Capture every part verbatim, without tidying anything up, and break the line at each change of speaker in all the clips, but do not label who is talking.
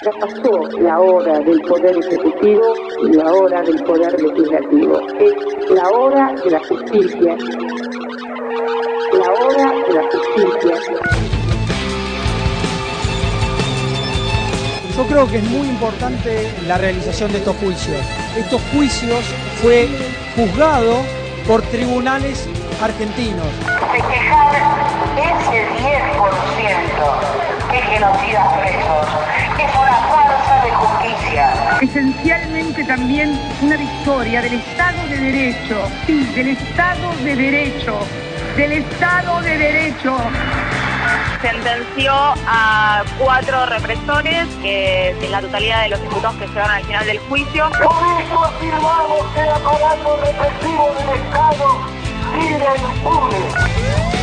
Ya pasó la hora del poder ejecutivo y la hora del poder legislativo. Es la hora de la justicia. La hora de la justicia.
Yo creo que es muy importante la realización de estos juicios. Estos juicios fue juzgado por tribunales argentinos.
Festejar ese diez por ciento que genocidas presos es una farsa de justicia.
Esencialmente también una victoria del Estado de Derecho, sí, del Estado de Derecho, del Estado de Derecho.
Sentenció a cuatro represores, que es la totalidad de los imputados que llegaron al final del juicio.
Por eso afirmamos que el aparato represivo del Estado sigue impune.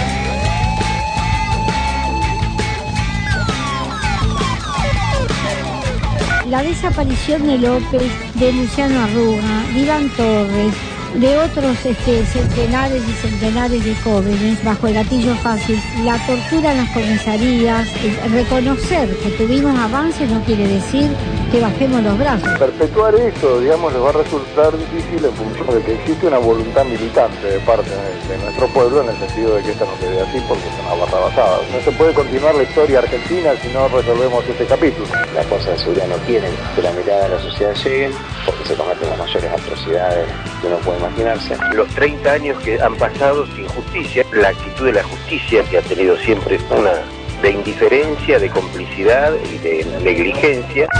La desaparición de López, de Luciano Arruga, de Iván Torres, de otros este, centenares y centenares de jóvenes bajo el gatillo fácil, la tortura en las comisarías, reconocer que tuvimos avances no quiere decir que bajemos los brazos.
Perpetuar eso, digamos, les va a resultar difícil en función de que existe una voluntad militante de parte de, de nuestro pueblo, en el sentido de que esto no se ve así porque es una barra basada. No se puede continuar la historia argentina si no resolvemos este capítulo.
Las fuerzas de seguridad no quieren que la mirada de la sociedad llegue porque se cometen las mayores atrocidades que uno puede imaginarse.
Los treinta años que han pasado sin justicia, la actitud de la justicia, que ha tenido siempre una de indiferencia, de complicidad y de negligencia.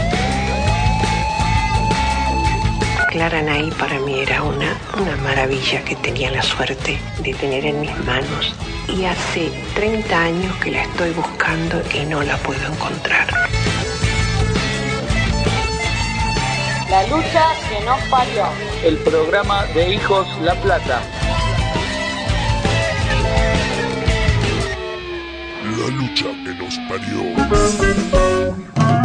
Clara Nay para mí era una, una maravilla que tenía la suerte de tener en mis manos, y hace treinta años que la estoy buscando y no la puedo encontrar.
La lucha que nos parió.
El programa de Hijos La Plata.
La lucha que nos parió.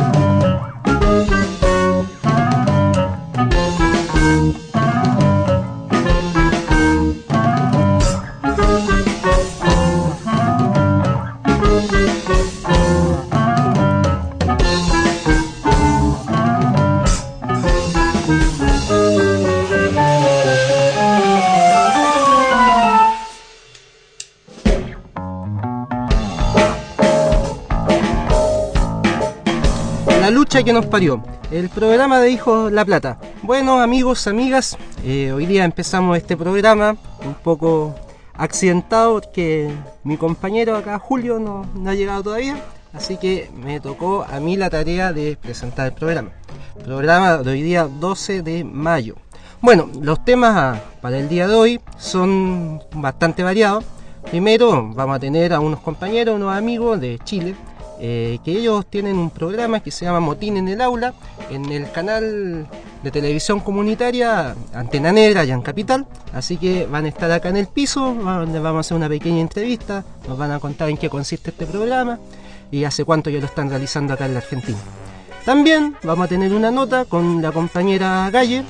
La lucha que nos parió, el programa de Hijos La Plata. Bueno, amigos, amigas, eh, hoy día empezamos este programa un poco accidentado porque mi compañero acá, Julio, no, no ha llegado todavía, así que me tocó a mí la tarea de presentar el programa. Programa de hoy día doce de mayo. Bueno, los temas para el día de hoy son bastante variados. Primero vamos a tener a unos compañeros, unos amigos de Chile, Eh, que ellos tienen un programa que se llama Motín en el Aula, en el canal de televisión comunitaria Antena Negra, allá en Capital. Así que van a estar acá en el piso, les vamos a hacer una pequeña entrevista, nos van a contar en qué consiste este programa y hace cuánto ya lo están realizando acá en la Argentina. También vamos a tener una nota con la compañera Galle,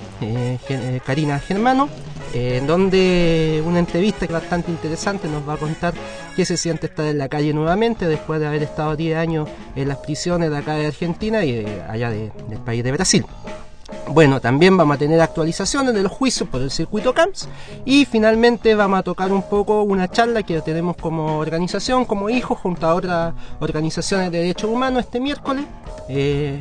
eh, Karina Germano, en donde una entrevista que es bastante interesante, nos va a contar qué se siente estar en la calle nuevamente después de haber estado diez años en las prisiones de acá de Argentina y allá de, del país de Brasil. Bueno, también vamos a tener actualizaciones de los juicios por el circuito Camps y finalmente vamos a tocar un poco una charla que tenemos como organización, como hijos, junto a otras organizaciones de derechos humanos este miércoles eh,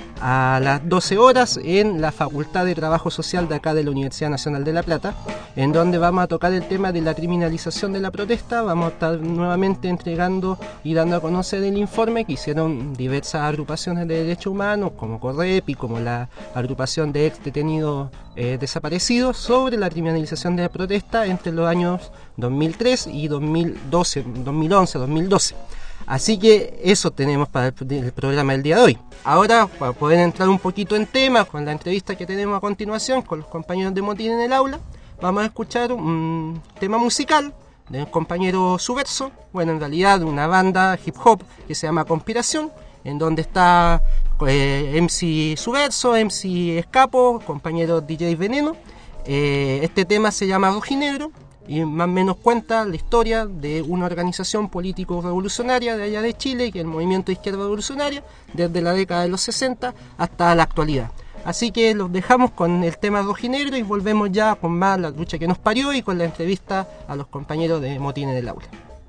a las doce horas en la Facultad de Trabajo Social de acá de la Universidad Nacional de La Plata, en donde vamos a tocar el tema de la criminalización de la protesta. Vamos a estar nuevamente entregando y dando a conocer el informe que hicieron diversas agrupaciones de derechos humanos como CORREPI, como la agrupación de ex detenidos eh, desaparecidos, sobre la criminalización de la protesta entre los años dos mil tres y dos mil doce, dos mil once, dos mil doce. Así que eso tenemos para el, el programa del día de hoy. Ahora, para poder entrar un poquito en tema con la entrevista que tenemos a continuación con los compañeros de Motín en el Aula, vamos a escuchar un tema musical del compañero Subverso, bueno, en realidad una banda hip hop que se llama Conspiración, en donde está eh, M C Subverso, M C Escapo, compañero D J Veneno. Eh, este tema se llama Rojinegro, y más o menos cuenta la historia de una organización político-revolucionaria de allá de Chile, que es el Movimiento de Izquierda Revolucionaria, desde la década de los sesenta hasta la actualidad. Así que los dejamos con el tema rojinegro y volvemos ya con más La lucha que nos parió y con la entrevista a los compañeros de Motín en el Aula.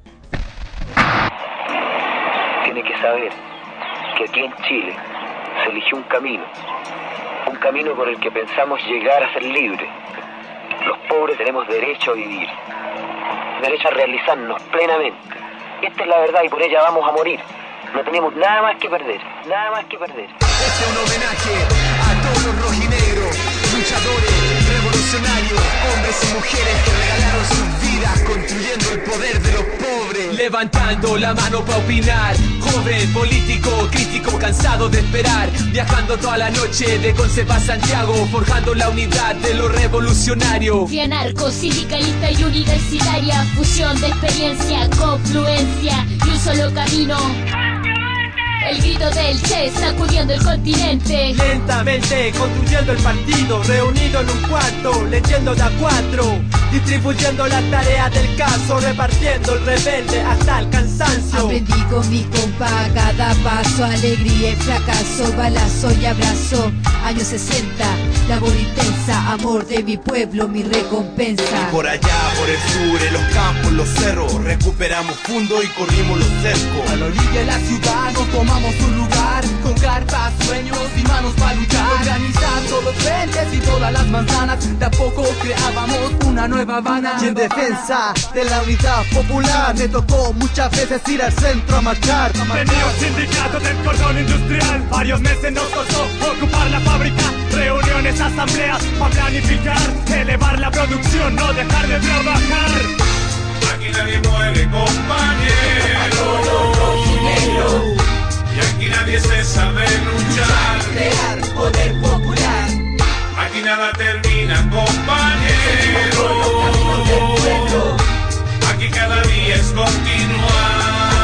Tiene que saber que aquí en Chile se eligió un camino, un camino por el que pensamos llegar a ser libres. Los pobres tenemos derecho a vivir, derecho a realizarnos plenamente. Esta es la verdad y por ella vamos a morir. No tenemos nada más que perder, nada más que perder.
Este es un homenaje a todos los rojinegros, luchadores, revolucionarios, hombres y mujeres que regalaron sus vidas construyendo el poder de los pobres. Levantando la mano para opinar, joven, político, crítico, cansado de esperar, viajando toda la noche de Conce a Santiago, forjando la unidad de los revolucionarios.
Fui anarco, sindicalista y universitaria, fusión de experiencia, confluencia y un solo camino. El grito del Che sacudiendo el continente.
Lentamente construyendo el partido, reunido en un cuarto, leyendo de a cuatro, distribuyendo las tareas del caso, repartiendo el rebelde hasta el cansancio.
Aprendí con mi compa cada paso, alegría y fracaso, balazo y abrazo. Años sesenta, labor intensa, amor de mi pueblo, mi recompensa.
Por allá, por el sur, en los campos, los cerros, recuperamos fundos y corrimos los cercos. A la orilla de la ciudad nos tomamos un lugar, con cartas, sueños y manos para luchar. Organizando los frentes y todas las manzanas, de a poco creábamos una nueva Habana. Y en defensa de la unidad popular, me tocó muchas veces ir al centro a marchar.
Venía un sindicato del cordón industrial, varios meses nos costó ocupar la fábrica, reuniones, asambleas, para planificar, elevar la producción, no dejar de trabajar.
Aquí nadie muere, compañero, y aquí nadie se sabe luchar,
crear poder popular.
Aquí nada termina, compañero, aquí cada día es continuar.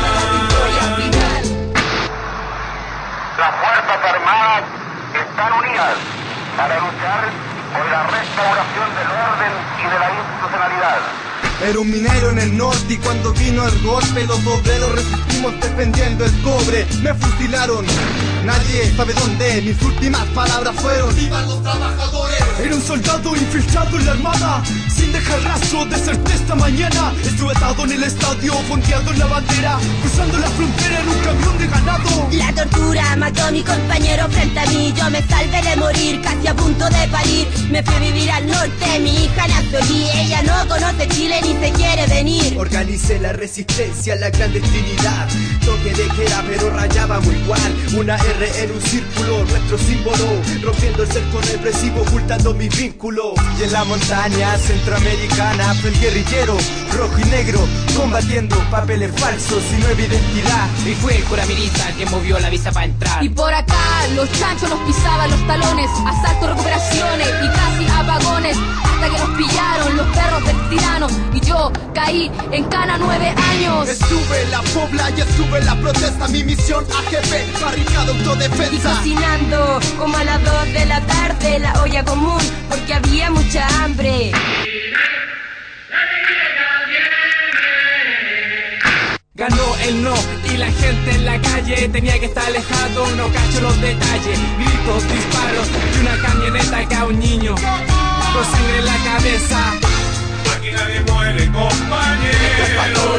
Las Fuerzas Armadas están unidas para luchar por la restauración del orden y de la institucionalidad.
Era un minero en el norte y cuando vino el golpe los obreros resistimos defendiendo el cobre. Me fusilaron, nadie sabe dónde, mis últimas palabras fueron: ¡vivan los trabajadores! Era un soldado infiltrado en la armada, sin dejar rastro, deserté esta mañana. Estuve atado en el estadio, fondeando en la bandera, cruzando la frontera en un camión de ganado.
La tortura mató a mi compañero frente a mí, yo me salvé de morir, casi a punto de parir. Me fui a vivir al norte, mi hija nació allí, ella no conoce Chile ni se quiere venir.
Organicé la resistencia, la clandestinidad, toque de queda pero rayábamos igual. Una R en un círculo, nuestro símbolo, rompiendo el cerco represivo, ocultando mis vínculos. Y en la montaña centroamericana fue el guerrillero, rojo y negro, combatiendo papeles falsos y nueva identidad.
Y fue el cura militar quien movió la visa para entrar.
Y por acá los chanchos nos pisaban los talones, asaltos, recuperaciones y casi apagones, hasta que nos pillaron los perros del tirano. Y yo caí en cana nueve años.
Estuve en la Pobla y estuve en la protesta. Mi misión A G P, barricada autodefensa.
Y cocinando como a las dos de la tarde la olla común, porque había mucha hambre.
Ganó el no y la gente en la calle tenía que estar alejado, no cacho los detalles. Gritos, disparos y una camioneta que a un niño con sangre en la cabeza.
Aquí nadie muere, compañero,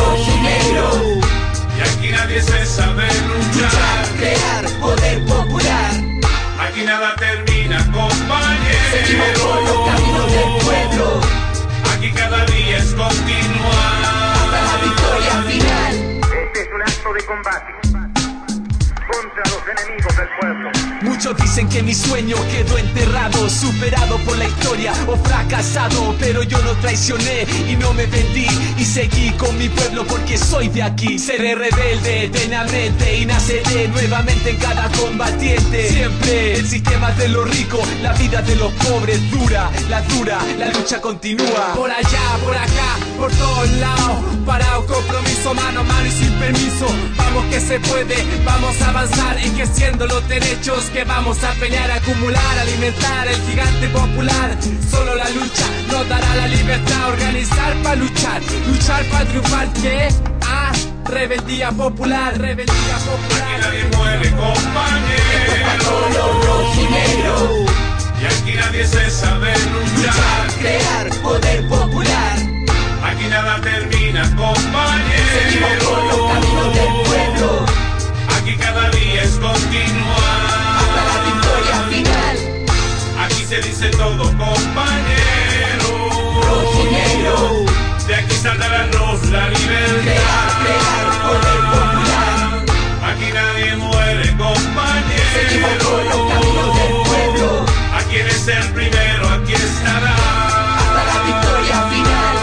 y aquí nadie se sabe luchar,
crear poder popular.
Aquí nada termina, compañero,
seguimos por los caminos del pueblo.
Aquí cada día es continuar
hasta la victoria final.
Este es un acto de combate contra los enemigos del pueblo.
Muchos dicen que mi sueño quedó enterrado, superado por la historia o fracasado, pero yo no traicioné y no me vendí y seguí con mi pueblo porque soy de aquí. Seré rebelde eternamente y naceré nuevamente en cada combatiente. Siempre el sistema es de los ricos, la vida de los pobres dura, la dura, la lucha continúa. Por allá, por acá, por todos lados, parado, compromiso, mano a mano y sin permiso. Vamos que se puede, vamos a avanzar, ejerciendo los derechos que vamos a pelear, acumular, alimentar el gigante popular. Solo la lucha nos dará la libertad, organizar para luchar, luchar para triunfar. ¿Qué? Ah, rebeldía popular, rebeldía popular.
Aquí nadie muere, compañero.
Los rojinegros.
Y aquí nadie se sabe luchar,
luchar, crear poder popular.
Aquí nada termina, compañero.
Seguimos por los caminos del pueblo.
Aquí cada día es continuar
hasta la victoria final.
Aquí se dice todo, compañero.
Rojinegro.
De aquí saldrá la luz, la libertad.
Crear, crear poder popular.
Aquí nadie muere, compañero.
Seguimos por los caminos del pueblo.
¿Quién es el primero? Aquí estará
hasta la victoria final.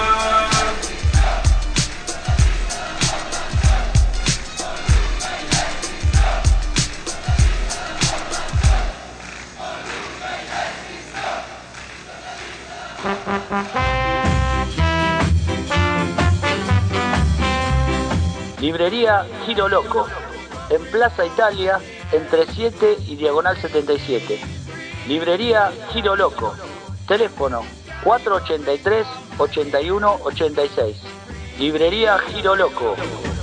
Librería Giro Loco, en Plaza Italia, entre siete y Diagonal setenta y siete. Librería Giro Loco, teléfono cuatro ochenta y tres, ochenta y uno, ochenta y seis. Librería Giro Loco.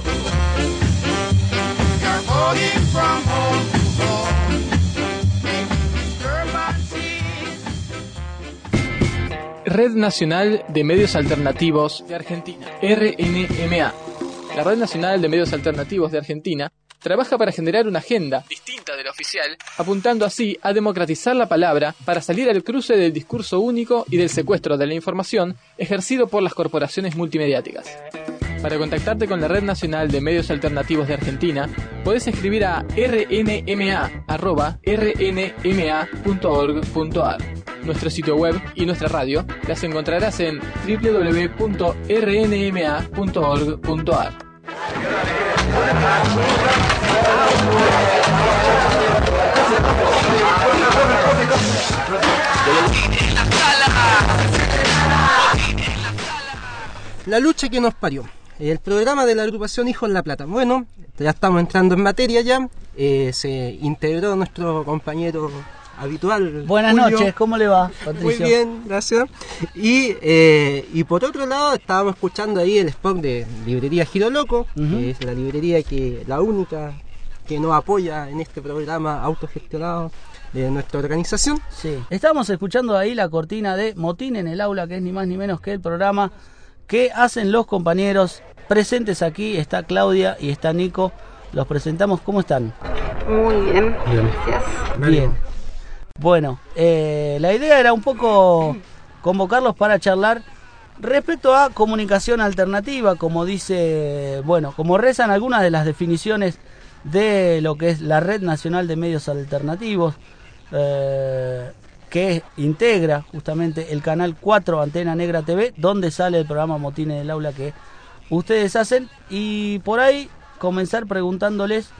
Red Nacional de Medios Alternativos de Argentina, R N M A. La Red Nacional de Medios Alternativos de Argentina trabaja para generar una agenda distinta de la oficial, apuntando así a democratizar la palabra para salir al cruce del discurso único y del secuestro de la información ejercido por las corporaciones multimediáticas. Para contactarte con la Red Nacional de Medios Alternativos de Argentina, podés escribir a r n m a arroba r n m a punto org punto a r. Nuestro sitio web y nuestra radio las encontrarás en w w w punto r n m a punto org punto a r.
La lucha que nos parió. El programa de la agrupación Hijos La Plata. Bueno, ya estamos entrando en materia ya. Eh, se integró nuestro compañero habitual.
Buenas
Julio.
noches, ¿cómo le va, Patricio?
Muy bien, gracias. Y, eh, y por otro lado, estábamos escuchando ahí el spot de Librería Giro Loco, uh-huh. que es la librería que la única que nos apoya en este programa autogestionado de nuestra organización.
Sí, estamos escuchando ahí la cortina de Motín en el Aula, que es ni más ni menos que el programa que hacen los compañeros presentes aquí. Está Claudia y está Nico. Los presentamos. ¿Cómo están?
Muy bien,
bien.
gracias.
Bien. Bueno, eh, la idea era un poco convocarlos para charlar respecto a comunicación alternativa, como dice, bueno, como rezan algunas de las definiciones de lo que es la Red Nacional de Medios Alternativos, eh, que integra justamente el canal cuatro Antena Negra T V, donde sale el programa Motín en el Aula que ustedes hacen, y por ahí comenzar preguntándoles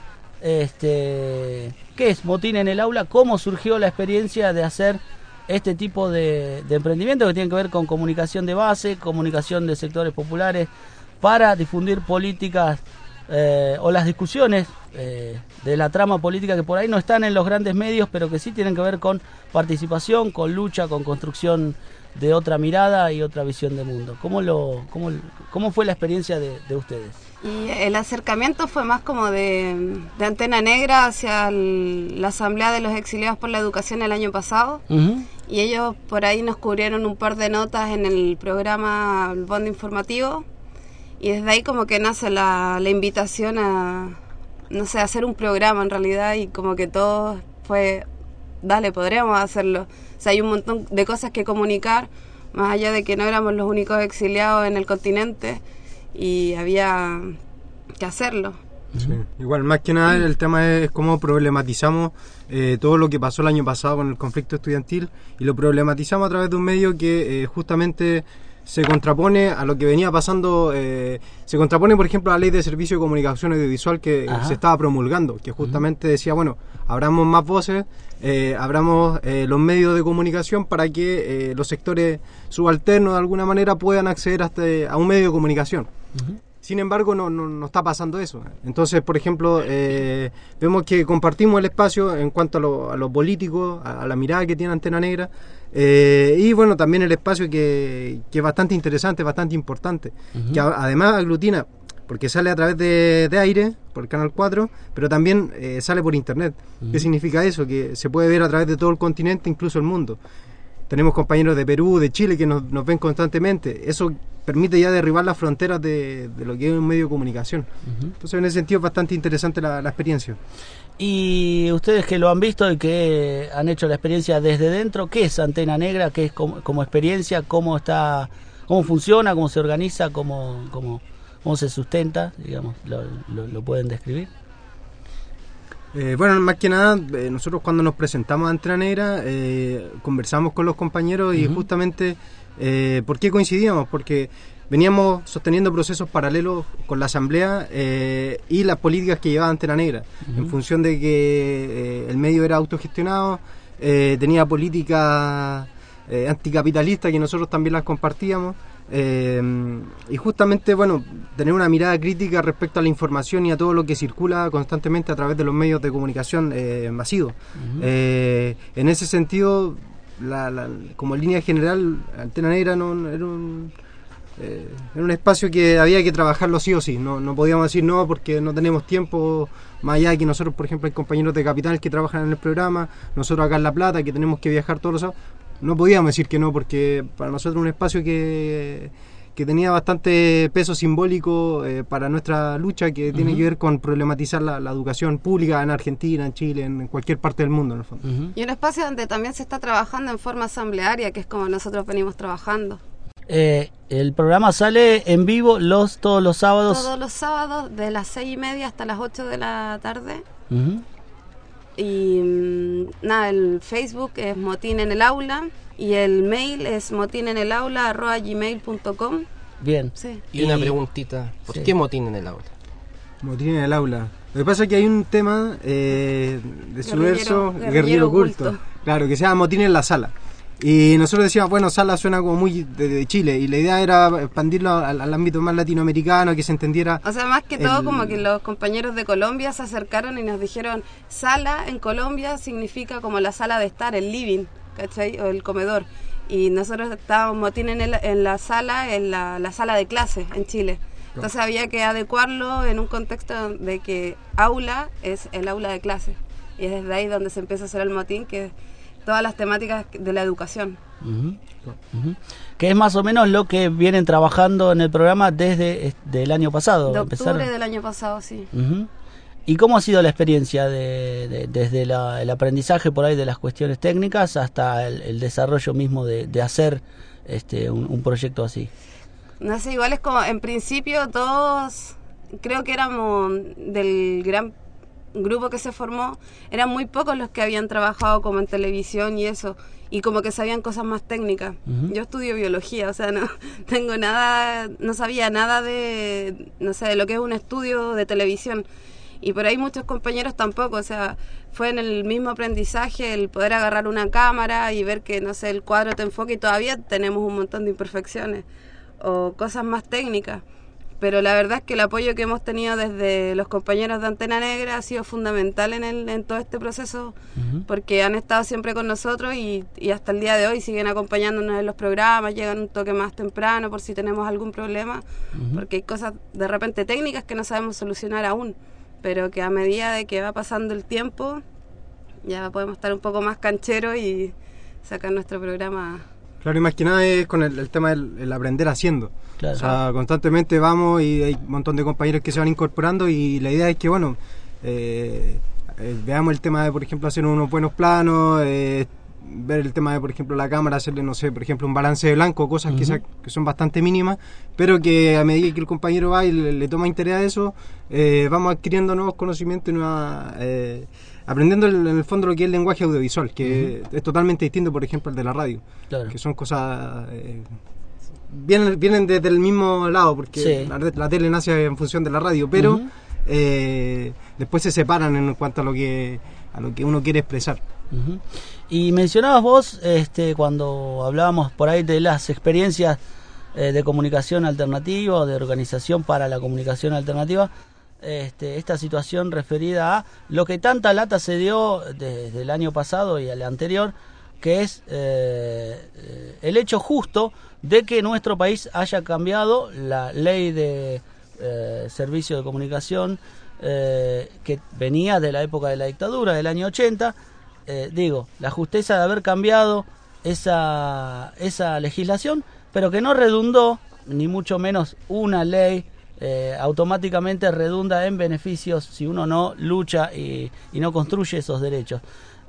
este, ¿qué es Motín en el Aula? ¿Cómo surgió la experiencia de hacer este tipo de, de emprendimiento que tiene que ver con comunicación de base, comunicación de sectores populares, para difundir políticas eh, o las discusiones eh, de la trama política que por ahí no están en los grandes medios, pero que sí tienen que ver con participación, con lucha, con construcción de otra mirada y otra visión del mundo? ¿Cómo, lo, cómo, cómo fue la experiencia de, de ustedes?
Y el acercamiento fue más como de, de Antena Negra hacia el, la Asamblea de los Exiliados por la Educación el año pasado. Uh-huh. Y ellos por ahí nos cubrieron un par de notas en el programa El Bondo Informativo. Y desde ahí como que nace la, la invitación a, no sé, a hacer un programa en realidad. Y como que todo fue, dale, podríamos hacerlo. O sea, hay un montón de cosas que comunicar, más allá de que no éramos los únicos exiliados en el continente. Y había que hacerlo.
Sí. Igual, más que nada, el tema es cómo problematizamos eh, todo lo que pasó el año pasado con el conflicto estudiantil, y lo problematizamos a través de un medio que eh, justamente se contrapone a lo que venía pasando, eh, se contrapone por ejemplo a la ley de servicio de comunicación audiovisual que Ajá. se estaba promulgando, que justamente uh-huh. decía, bueno, abramos más voces, eh, abramos eh, los medios de comunicación para que eh, los sectores subalternos de alguna manera puedan acceder hasta, a un medio de comunicación. Uh-huh. Sin embargo, no, no, no está pasando eso. Entonces, por ejemplo, eh, vemos que compartimos el espacio en cuanto a lo, a lo político, a, a la mirada que tiene Antena Negra, eh, y bueno, también el espacio que, que es bastante interesante, bastante importante, uh-huh. que a, además aglutina, porque sale a través de, de aire, por el Canal cuatro, pero también eh, sale por internet. Uh-huh. ¿Qué significa eso? Que se puede ver a través de todo el continente, incluso el mundo. Tenemos compañeros de Perú, de Chile que nos, nos ven constantemente. Eso permite ya derribar las fronteras de, de lo que es un medio de comunicación. Uh-huh. Entonces, en ese sentido, es bastante interesante la, la experiencia.
Y ustedes que lo han visto y que han hecho la experiencia desde dentro, ¿qué es Antena Negra? ¿Qué es como, como experiencia? ¿Cómo está, cómo funciona? ¿Cómo se organiza? ¿Cómo, cómo, cómo se sustenta? Digamos, ¿lo, lo, lo pueden describir?
Eh, bueno, más que nada, eh, nosotros cuando nos presentamos a Antena Negra, eh, conversamos con los compañeros y uh-huh. justamente, eh, ¿por qué coincidíamos? Porque veníamos sosteniendo procesos paralelos con la Asamblea eh, y las políticas que llevaba Antena Negra, uh-huh. en función de que eh, el medio era autogestionado, eh, tenía políticas eh, anticapitalistas que nosotros también las compartíamos. Eh, y justamente, bueno, tener una mirada crítica respecto a la información y a todo lo que circula constantemente a través de los medios de comunicación eh, masivos. Uh-huh. Eh, en ese sentido, la, la, como línea general, Antena Negra no, era, un, eh, era un espacio que había que trabajarlo sí o sí. No, no podíamos decir no porque no tenemos tiempo, más allá de que nosotros, por ejemplo, hay compañeros de Capital que trabajan en el programa, nosotros acá en La Plata que tenemos que viajar todos los sábados. No podíamos decir que no, porque para nosotros es un espacio que, que tenía bastante peso simbólico eh, para nuestra lucha, que uh-huh. tiene que ver con problematizar la, la educación pública en Argentina, en Chile, en cualquier parte del mundo, en el fondo.
Uh-huh. Y un espacio donde también se está trabajando en forma asamblearia, que es como nosotros venimos trabajando.
Eh, el programa sale en vivo los todos los sábados.
Todos los sábados, de las seis y media hasta las ocho de la tarde.
Uh-huh.
Y nada, el Facebook es Motín en el Aula y el mail es motinenelaula arroba gmail punto com.
Bien.
Sí. Y una preguntita, ¿por sí. qué Motín en el Aula?
Motín en el Aula. Lo que pasa es que hay un tema eh, de su verso, guerrillero, guerrillero oculto. oculto, claro, que se llama Motín en la Sala. Y nosotros decíamos, bueno, Sala suena como muy de, de Chile, y la idea era expandirlo al, al ámbito más latinoamericano, que se entendiera.
O sea, más que el... todo como que los compañeros de Colombia se acercaron y nos dijeron, Sala en Colombia significa como la sala de estar, el living, ¿cachai? O el comedor. Y nosotros estábamos Motín en, el, en la sala, en la, la sala de clase en Chile. Entonces había que adecuarlo en un contexto de que aula es el aula de clase. Y es desde ahí donde se empieza a hacer el motín, que todas las temáticas de la educación.
Uh-huh. Uh-huh. Que es más o menos lo que vienen trabajando en el programa desde el año pasado.
De octubre empezaron. Del año pasado, sí.
Uh-huh. ¿Y cómo ha sido la experiencia de, de, desde la, el aprendizaje por ahí de las cuestiones técnicas hasta el, el desarrollo mismo de, de hacer este un, un proyecto así?
No sé, igual es como, en principio todos, creo que éramos del gran grupo que se formó, eran muy pocos los que habían trabajado como en televisión y eso, y como que sabían cosas más técnicas. Uh-huh. Yo estudio biología, o sea, no tengo nada, no sabía nada de, no sé, de lo que es un estudio de televisión. Y por ahí muchos compañeros tampoco, o sea, fue en el mismo aprendizaje el poder agarrar una cámara y ver que, no sé, el cuadro te enfoca, y todavía tenemos un montón de imperfecciones o cosas más técnicas. Pero la verdad es que el apoyo que hemos tenido desde los compañeros de Antena Negra ha sido fundamental en, el, en todo este proceso, uh-huh. porque han estado siempre con nosotros y, y hasta el día de hoy siguen acompañándonos en los programas, llegan un toque más temprano por si tenemos algún problema, uh-huh. porque hay cosas de repente técnicas que no sabemos solucionar aún, pero que a medida de que va pasando el tiempo ya podemos estar un poco más cancheros y sacar nuestro programa.
Claro, y más que nada es con el, el tema del el aprender haciendo. Claro. O sea, constantemente vamos y hay un montón de compañeros que se van incorporando, y la idea es que, bueno, eh, eh, veamos el tema de, por ejemplo, hacer unos buenos planos, eh, ver el tema de, por ejemplo, la cámara, hacerle, no sé, por ejemplo, un balance de blanco, cosas uh-huh. que, sea, que son bastante mínimas, pero que a medida que el compañero va y le, le toma interés a eso, eh, vamos adquiriendo nuevos conocimientos y nuevas... Eh, aprendiendo en el fondo lo que es el lenguaje audiovisual, que uh-huh. es totalmente distinto, por ejemplo, al de la radio, claro. que son cosas eh, vienen, vienen desde el mismo lado, porque
Sí.
la, la tele nace en función de la radio, pero
Ujú.
eh, después se separan en cuanto a lo que a lo que uno quiere expresar.
Ujú. Y mencionabas vos, este, cuando hablábamos por ahí de las experiencias eh, de comunicación alternativa o de organización para la comunicación alternativa, este, esta situación referida a lo que tanta lata se dio desde el año pasado y el anterior, que es eh, el hecho justo de que nuestro país haya cambiado la ley de eh, servicio de comunicación eh, que venía de la época de la dictadura, del año ochenta. Eh, digo, la justeza de haber cambiado esa, esa legislación, pero que no redundó, ni mucho menos una ley eh, automáticamente redunda en beneficios si uno no lucha y, y no construye esos derechos.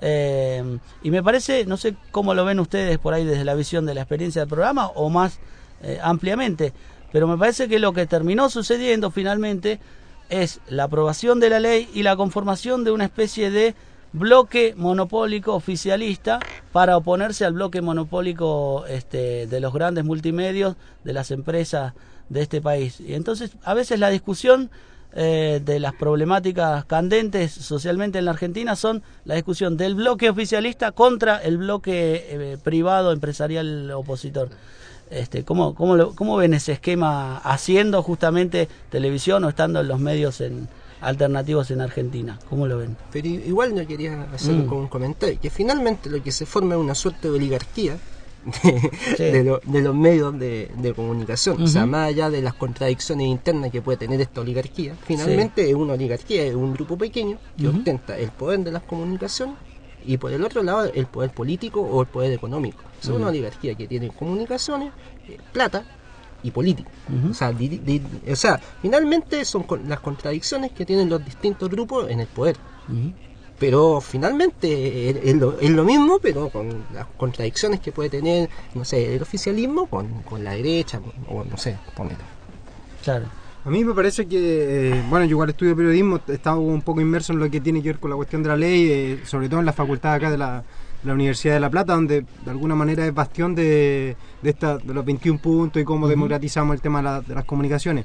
Eh, y me parece, no sé cómo lo ven ustedes por ahí desde la visión de la experiencia del programa o más eh, ampliamente, pero me parece que lo que terminó sucediendo finalmente es la aprobación de la ley y la conformación de una especie de bloque monopólico oficialista para oponerse al bloque monopólico este, de los grandes multimedios, de las empresas de este país. Y entonces a veces la discusión eh, de las problemáticas candentes socialmente en la Argentina son la discusión del bloque oficialista contra el bloque eh, privado empresarial opositor. Este, ¿cómo, cómo, lo, ¿Cómo ven ese esquema haciendo justamente televisión o estando en los medios en alternativos en Argentina? ¿Cómo lo ven?
Pero igual no quería hacer
Mm.
como un comentario, que finalmente lo que se forma es una suerte de oligarquía de,
Sí.
de, lo- de los medios de, de comunicación. O sea,
Ujú.
más allá de las contradicciones internas que puede tener esta oligarquía, finalmente es una oligarquía, es un grupo pequeño que
Ujú.
ostenta el poder de las comunicaciones y por el otro lado el poder político o el poder económico. O sea,
Ujú.
una oligarquía que tiene comunicaciones, eh, plata y política.
Ujú.
O sea, di- di- o sea, finalmente son con- las contradicciones que tienen los distintos grupos en el poder.
Ujú.
Pero finalmente es, es lo, es lo mismo, pero con las contradicciones que puede tener, no sé, el oficialismo con, con la derecha, o no sé, ponele.
Claro.
A mí me parece que, eh, bueno, yo igual estudio periodismo, he estado un poco inmerso en lo que tiene que ver con la cuestión de la ley, eh, sobre todo en la facultad acá de la, de la Universidad de La Plata, donde de alguna manera es bastión de, de, esta, de los veintiún puntos y cómo
Ujú.
democratizamos el tema de, la- de las comunicaciones.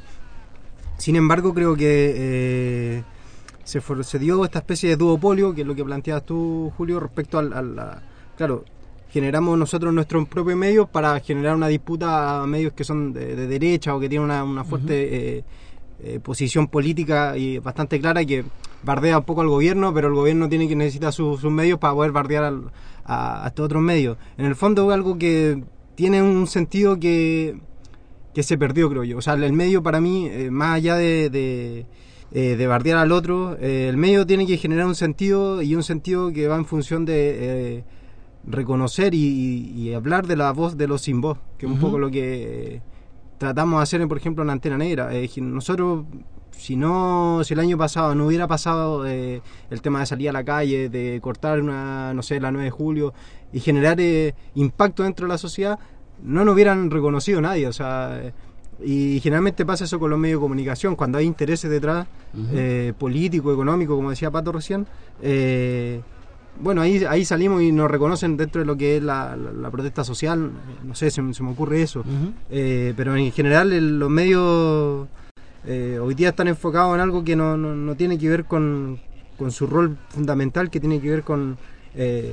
Sin embargo, creo que eh, se, for- se dio esta especie de duopolio, que es lo que planteabas tú, Julio, respecto al... al- a- claro, generamos nosotros nuestros propios medios para generar una disputa a medios que son de, de derecha o que tienen una, una fuerte eh, eh, posición política y bastante clara y que bardea un poco al gobierno, pero el gobierno tiene que necesitar su- sus medios para poder bardear al- a, a estos otros medios. En el fondo es algo que tiene un sentido que, que se perdió, creo yo. O sea, el medio para mí, eh, más allá de... de eh, de bardear al otro, eh, el medio tiene que generar un sentido y un sentido que va en función de eh, reconocer y, y- y hablar de la voz de los sin voz, que es un
Ujú.
poco lo que eh, tratamos de hacer, por ejemplo, en Antena Negra. Eh, nosotros, si no, si el año pasado no hubiera pasado eh, el tema de salir a la calle, de cortar una, no sé, la nueve de julio y generar eh, impacto dentro de la sociedad, no nos hubieran reconocido nadie, o sea, eh, y generalmente pasa eso con los medios de comunicación, cuando hay intereses detrás,
Ujú.
eh, político, económico, como decía Pato recién, eh, bueno, ahí, ahí salimos y nos reconocen dentro de lo que es la, la- la protesta social, no sé, se, me- se me ocurre eso.
Ujú.
Eh, pero en general el- los medios eh, hoy día están enfocados en algo que no, no, no tiene que ver con, con su rol fundamental, que tiene que ver con, eh,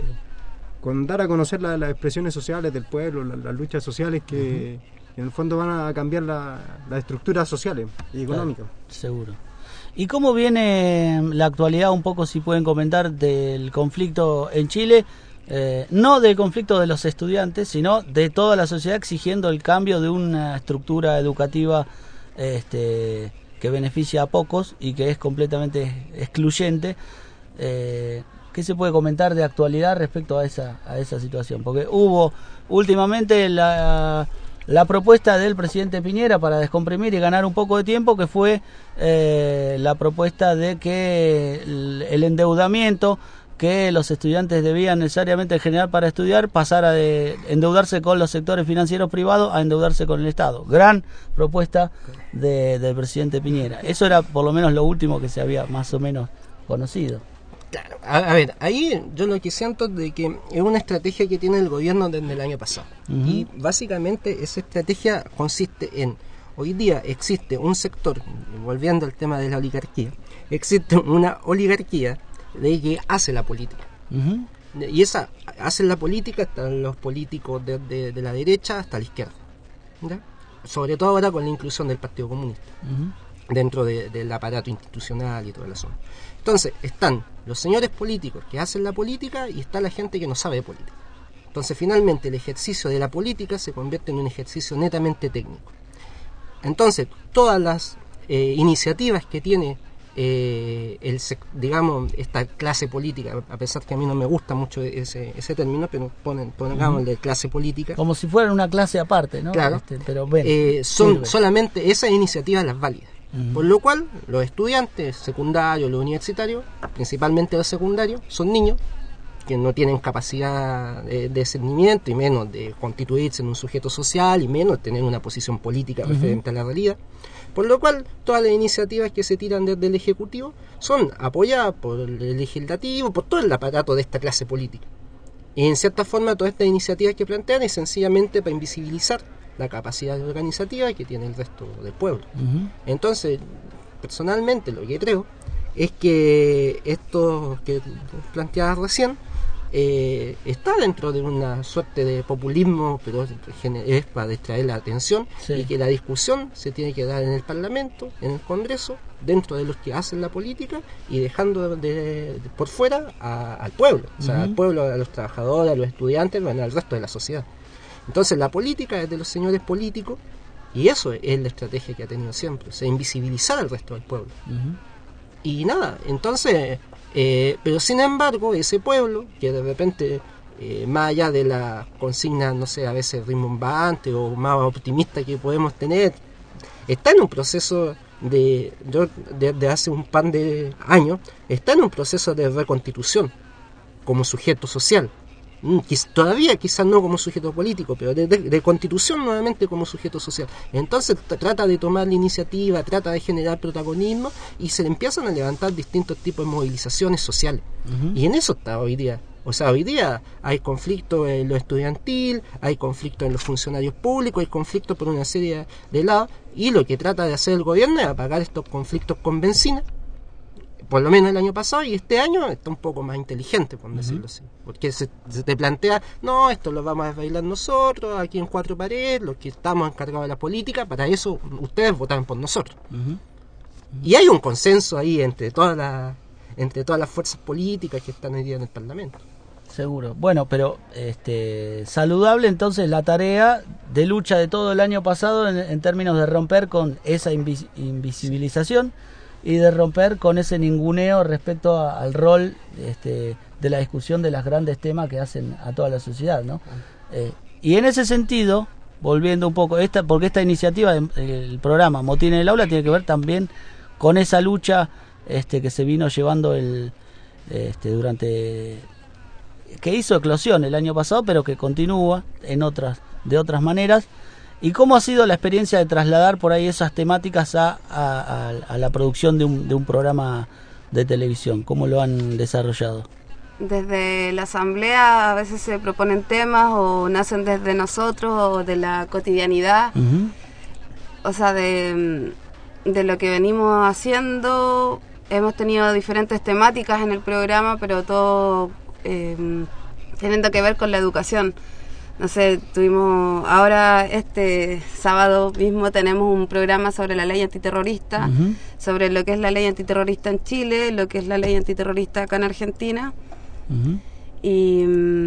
con dar a conocer la- las expresiones sociales del pueblo, la- las luchas sociales que en el fondo van a cambiar la- las estructuras sociales y económicas.
Claro, seguro. ¿Y cómo viene la actualidad, un poco si pueden comentar, del conflicto en Chile? Eh, no del conflicto de los estudiantes, sino de toda la sociedad exigiendo el cambio de una estructura educativa este, que beneficia a pocos y que es completamente excluyente. Eh, ¿Qué se puede comentar de actualidad respecto a esa, a esa situación? Porque hubo últimamente la... la propuesta del presidente Piñera para descomprimir y ganar un poco de tiempo, que fue eh, la propuesta de que el, el endeudamiento que los estudiantes debían necesariamente generar para estudiar pasara de endeudarse con los sectores financieros privados a endeudarse con el Estado. Gran propuesta de, del presidente Piñera. Eso era por lo menos lo último que se había más o menos conocido.
Claro, a, a ver, ahí yo lo que siento de que es una estrategia que tiene el gobierno desde el año pasado. Uh-huh. Y básicamente esa estrategia consiste en, hoy día existe un sector, volviendo al tema de la oligarquía, existe una oligarquía de que hace la política. Uh-huh. Y esa hace la política, están los políticos de, de, de la derecha hasta la izquierda, ¿ya? Sobre todo ahora con la inclusión del Partido Comunista. Uh-huh. Dentro de, del aparato institucional y toda la zona. Entonces, están los señores políticos que hacen la política y está la gente que no sabe de política. Entonces, finalmente, el ejercicio de la política se convierte en un ejercicio netamente técnico. Entonces, todas las eh, iniciativas que tiene eh, el, digamos, esta clase política, a pesar que a mí no me gusta mucho ese, ese término, pero ponen, pongamos de clase política.
Como si fueran una clase aparte, ¿no?
Claro.
Este, pero bueno,
eh, son sirve. Solamente esas iniciativas las válidas. Uh-huh. Por lo cual, los estudiantes secundarios, los universitarios, principalmente los secundarios, son niños que no tienen capacidad de, de discernimiento y menos de constituirse en un sujeto social y menos de tener una posición política uh-huh. referente a la realidad. Por lo cual, todas las iniciativas que se tiran desde el Ejecutivo son apoyadas por el Legislativo, por todo el aparato de esta clase política. Y en cierta forma, todas estas iniciativas que plantean es sencillamente para invisibilizar la capacidad organizativa que tiene el resto del pueblo. Uh-huh. Entonces, personalmente, lo que creo es que esto que planteabas recién eh, está dentro de una suerte de populismo, pero es para distraer la atención, sí. Y que la discusión se tiene que dar en el Parlamento, en el Congreso, dentro de los que hacen la política y dejando de, de, de, por fuera a, al pueblo, o sea, uh-huh. al pueblo, a los trabajadores, a los estudiantes, bueno, al resto de la sociedad. Entonces la política es de los señores políticos y eso es la estrategia que ha tenido siempre, o sea, invisibilizar al resto del pueblo. Uh-huh. Y nada, entonces, eh, pero sin embargo, ese pueblo, que de repente, eh, más allá de la consigna, no sé, a veces rimbombante o más optimista que podemos tener, está en un proceso de, de, de, de hace un par de años, está en un proceso de reconstitución como sujeto social. Todavía quizás no como sujeto político, pero de, de, de constitución nuevamente como sujeto social. Entonces t- trata de tomar la iniciativa, trata de generar protagonismo y se le empiezan a levantar distintos tipos de movilizaciones sociales. Uh-huh. Y en eso está hoy día. O sea, hoy día hay conflicto en lo estudiantil, hay conflicto en los funcionarios públicos, hay conflicto por una serie de lados, y lo que trata de hacer el gobierno es apagar estos conflictos con benzina. Por lo menos el año pasado, y este año está un poco más inteligente, por uh-huh. decirlo así. Porque se, se te plantea, no, esto lo vamos a bailar nosotros, aquí en cuatro paredes, los que estamos encargados de la política, para eso ustedes votaron por nosotros. Uh-huh. Uh-huh. Y hay un consenso ahí entre todas las entre todas las fuerzas políticas que están hoy día en el Parlamento.
Seguro. Bueno, pero este saludable entonces la tarea de lucha de todo el año pasado en, en términos de romper con esa invis- invisibilización y de romper con ese ninguneo respecto a, al rol este, de la discusión de los grandes temas que hacen a toda la sociedad, ¿no? Eh, y en ese sentido, volviendo un poco, esta porque esta iniciativa, el programa Motín en el Aula, tiene que ver también con esa lucha este, que se vino llevando el este, durante... que hizo eclosión el año pasado, pero que continúa en otras de otras maneras. ¿Y cómo ha sido la experiencia de trasladar por ahí esas temáticas a, a, a la producción de un, de un programa de televisión? ¿Cómo lo han desarrollado?
Desde la asamblea a veces se proponen temas o nacen desde nosotros o de la cotidianidad, uh-huh. o sea, de, de lo que venimos haciendo. Hemos tenido diferentes temáticas en el programa, pero todo eh, teniendo que ver con la educación. No sé, tuvimos, ahora este sábado mismo tenemos un programa sobre la ley antiterrorista, uh-huh. sobre lo que es la ley antiterrorista en Chile, lo que es la ley antiterrorista acá en Argentina. Uh-huh. Y,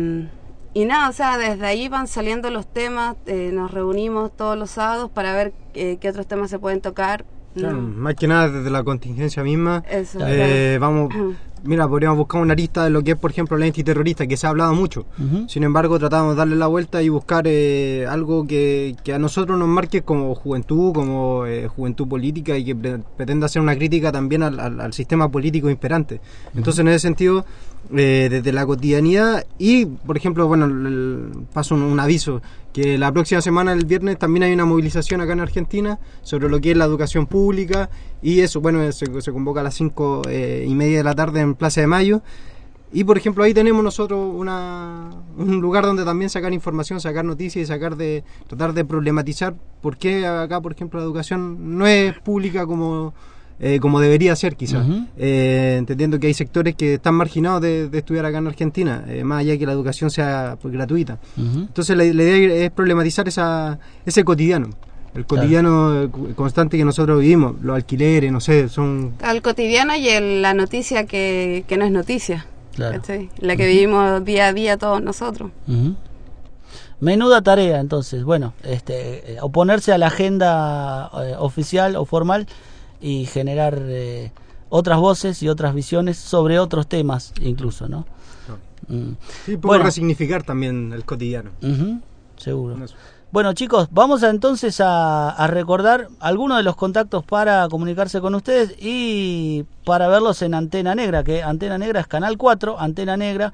y nada, o sea, desde ahí van saliendo los temas, eh, nos reunimos todos los sábados para ver eh, qué otros temas se pueden tocar.
Claro, mm. Más que nada desde la contingencia misma.
Eso,
eh,
claro.
Vamos... Mira, podríamos buscar una lista de lo que es, por ejemplo, la antiterrorista, que se ha hablado mucho. Uh-huh. Sin embargo, tratamos de darle la vuelta y buscar eh, algo que, que a nosotros nos marque como juventud, como eh, juventud política, y que pre- pretenda hacer una crítica también al, al, al sistema político imperante. Uh-huh. Entonces, en ese sentido, eh, desde la cotidianidad y, por ejemplo, bueno, el, paso un, un aviso, que la próxima semana, el viernes, también hay una movilización acá en Argentina sobre lo que es la educación pública, y eso, bueno, se, se convoca a las cinco eh, y media de la tarde en Plaza de Mayo. Y por ejemplo ahí tenemos nosotros una, un lugar donde también sacar información, sacar noticias y sacar de tratar de problematizar por qué acá, por ejemplo, la educación no es pública como, eh, como debería ser quizás. Uh-huh. eh, entendiendo que hay sectores que están marginados de, de estudiar acá en Argentina, eh, más allá de que la educación sea pues, gratuita. Uh-huh. Entonces la, la idea es problematizar esa, ese cotidiano. El cotidiano claro. constante que nosotros vivimos, los alquileres, no sé, son...
El cotidiano y el, la noticia que, que no es noticia. Claro. La que vivimos día a día todos nosotros.
Uh-huh. Menuda tarea, entonces, bueno, este, oponerse a la agenda eh, oficial o formal y generar eh, otras voces y otras visiones sobre otros temas, incluso, ¿no?
no. Mm. Sí, puedo bueno. resignificar también el cotidiano.
Uh-huh. Seguro. Eso. Bueno, chicos, vamos a, entonces a, a recordar algunos de los contactos para comunicarse con ustedes y para verlos en Antena Negra, que Antena Negra es Canal cuatro, Antena Negra,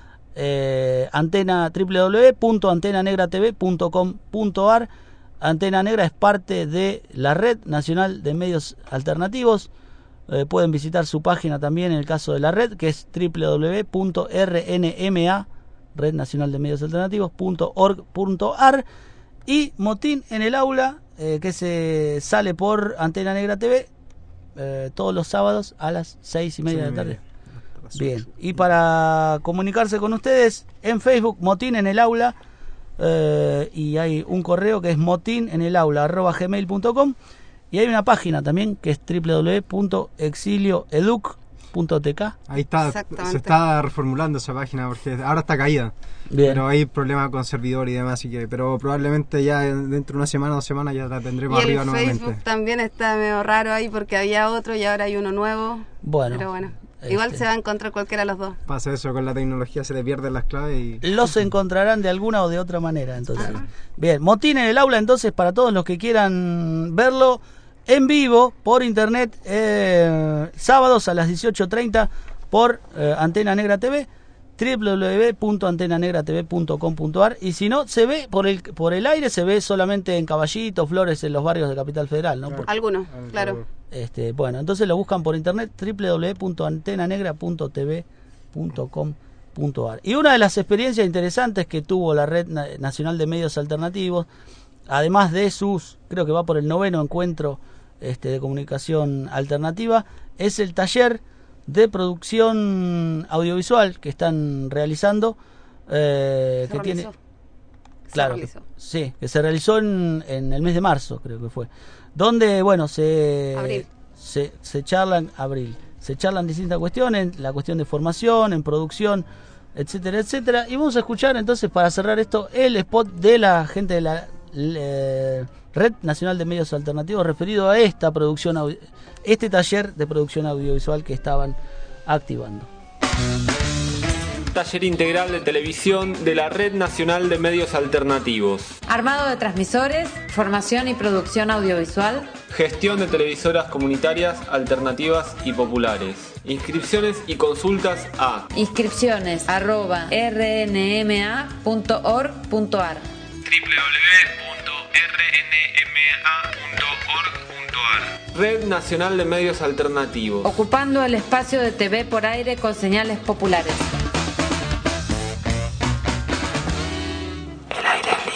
eh, antena doble u doble u doble u punto antena negra t v punto com punto a r. Antena Negra es parte de la Red Nacional de Medios Alternativos. Eh, pueden visitar su página también en el caso de la red, que es doble u doble u doble u punto r n m a, Red Nacional de Medios Alternativos, punto org punto a r. Y Motín en el Aula, eh, que se sale por Antena Negra T V eh, todos los sábados a las seis y media de la tarde. Bien, y para comunicarse con ustedes en Facebook, Motín en el Aula, eh, y hay un correo que es motín en el aula arroba gmail punto com, y hay una página también que es doble u doble u doble u punto exilio educ punto t k.
Ahí está, se está reformulando esa página porque ahora está caída. Bien. Pero hay problemas con servidor y demás, así que, pero probablemente ya dentro de una semana o dos semanas ya la tendremos
y
arriba
el
nuevamente.
Facebook también está medio raro ahí porque había otro y ahora hay uno nuevo.
Bueno.
Pero bueno, este. igual se va a encontrar cualquiera de los dos.
Pasa eso, con la tecnología se le pierden las claves y...
Los encontrarán de alguna o de otra manera, entonces. Ajá. Bien, Motín en el Aula, entonces, para todos los que quieran verlo en vivo por internet, eh, sábados a las dieciocho treinta por eh, Antena Negra T V, doble u doble u doble u punto antena negra t v punto com punto a r. Y si no, se ve por el por el aire, se ve solamente en Caballito, Flores, en los barrios de Capital Federal, ¿no? Porque,
algunos, claro.
Este, bueno, entonces lo buscan por internet, doble u doble u doble u punto antena negra punto t v punto com punto a r. Y una de las experiencias interesantes que tuvo la Red Nacional de Medios Alternativos, además de sus, creo que va por el noveno encuentro este, de comunicación alternativa, es el taller de producción audiovisual que están realizando, eh, que tiene, claro, que, sí, que se realizó en, en el mes de marzo, creo que fue, donde, bueno, se,
abril.
se, se charlan, abril, se charlan distintas cuestiones, la cuestión de formación, en producción, etcétera, etcétera, y vamos a escuchar entonces, para cerrar esto, el spot de la gente de la eh, Red Nacional de Medios Alternativos referido a esta producción, audio, este taller de producción audiovisual que estaban activando.
Taller integral de televisión de la Red Nacional de Medios Alternativos.
Armado de transmisores, formación y producción audiovisual.
Gestión de televisoras comunitarias, alternativas y populares. Inscripciones y consultas a
inscripciones arroba r n m a punto org punto a r.
doble u doble u doble u punto r n m a punto org punto a r. Red Nacional de Medios Alternativos.
Ocupando el espacio de T V por aire con señales populares.
El aire es